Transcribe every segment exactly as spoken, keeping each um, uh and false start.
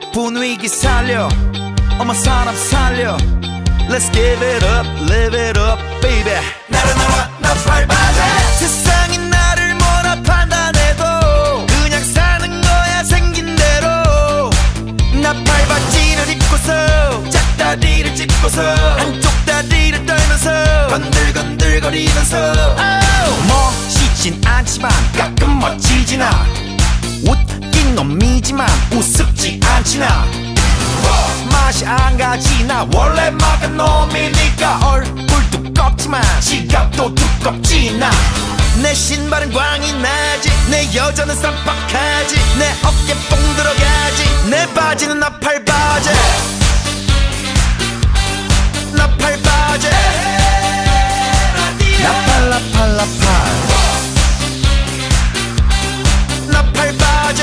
분위기 살려 어머 사람 살려 Let's give it up, live it up, baby. 나른나와 나 팔바지. 세상이 나를 뭐라 판단해도 그냥 사는 거야 생긴 대로. 나 팔바지를 입고서 짝다리를 짚고서 한쪽 다리를 떨면서 건들건들거리면서 oh. 멋있진 않지만 가끔 멋지진 않아. 웃긴 놈이지만 우습지 않진 않아. 맛이 안 가지 나 원래 막은 놈이니까 얼굴 두껍지만 지갑도 두껍지 나. 내 신발은 광이 나지 내 여자는 쌈박하지 내 어깨 뽕 들어가지 내 바지는 나팔바지 나팔바지 나팔라팔라팔 나팔바지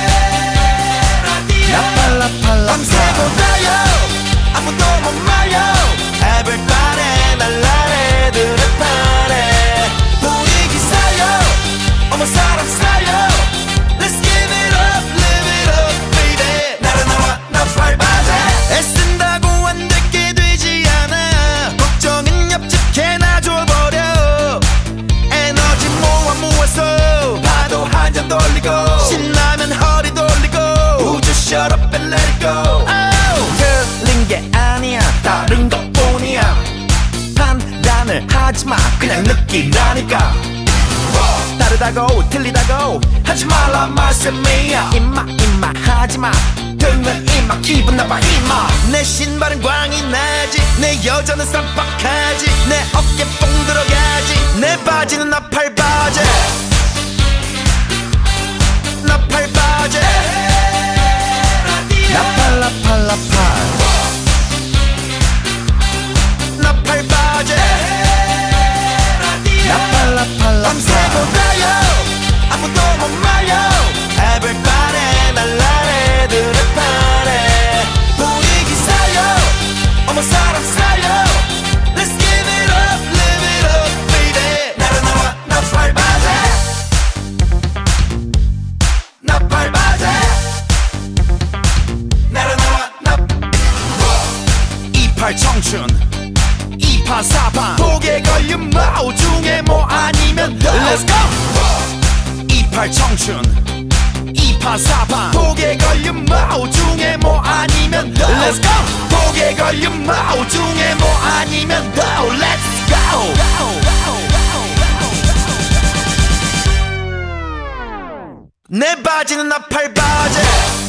나팔라팔라팔 밤새고나요 아무도 못 말려 Everybody 날라래 드레파래 분위기 살려 어머 사람 살려 Let's give it up, live it up, baby. 나른나와 나팔바지. 애쓴다고 안 되게 되지 않아. 걱정은 옆집게나 줘버려. 에너지 모아 모아서 파도 한 잔 돌리고 신나면 허리 돌리고 우주 shut up and let it go. oh. 틀린 게 아니야 다른 것뿐이야. 판단을 하지마 그냥 느끼라니까. 다르다고 틀리다고 하지 말라 말씀이야. 임마 임마 하지마 들면 임마 기분 나빠 임마. 내 신발은 광이 나지 내 여자는 쌈박하지 내 어깨 뽕 들어가지 내 바지는 나팔바지 나팔바지 나팔라팔라팔 나팔바지 나팔라팔라팔 밤새고나요 아무도 못 말려 Everybody 날라래 드레파래 분위기 살려 어머 사람 살려 Let's give it up, live it up, baby. 나른나와 나팔바지 나팔바지 나른나와 나 이팔 청춘 이파 사파 독에 걸린 마오 중에 뭐 아니면 Let's go. 이팔 청춘 이파 사파 독에 걸린 마오 중에 뭐 아니면 Let's go. 독에 걸린 마오 중에 뭐 아니면 Let's go. 내 바지는 나팔바지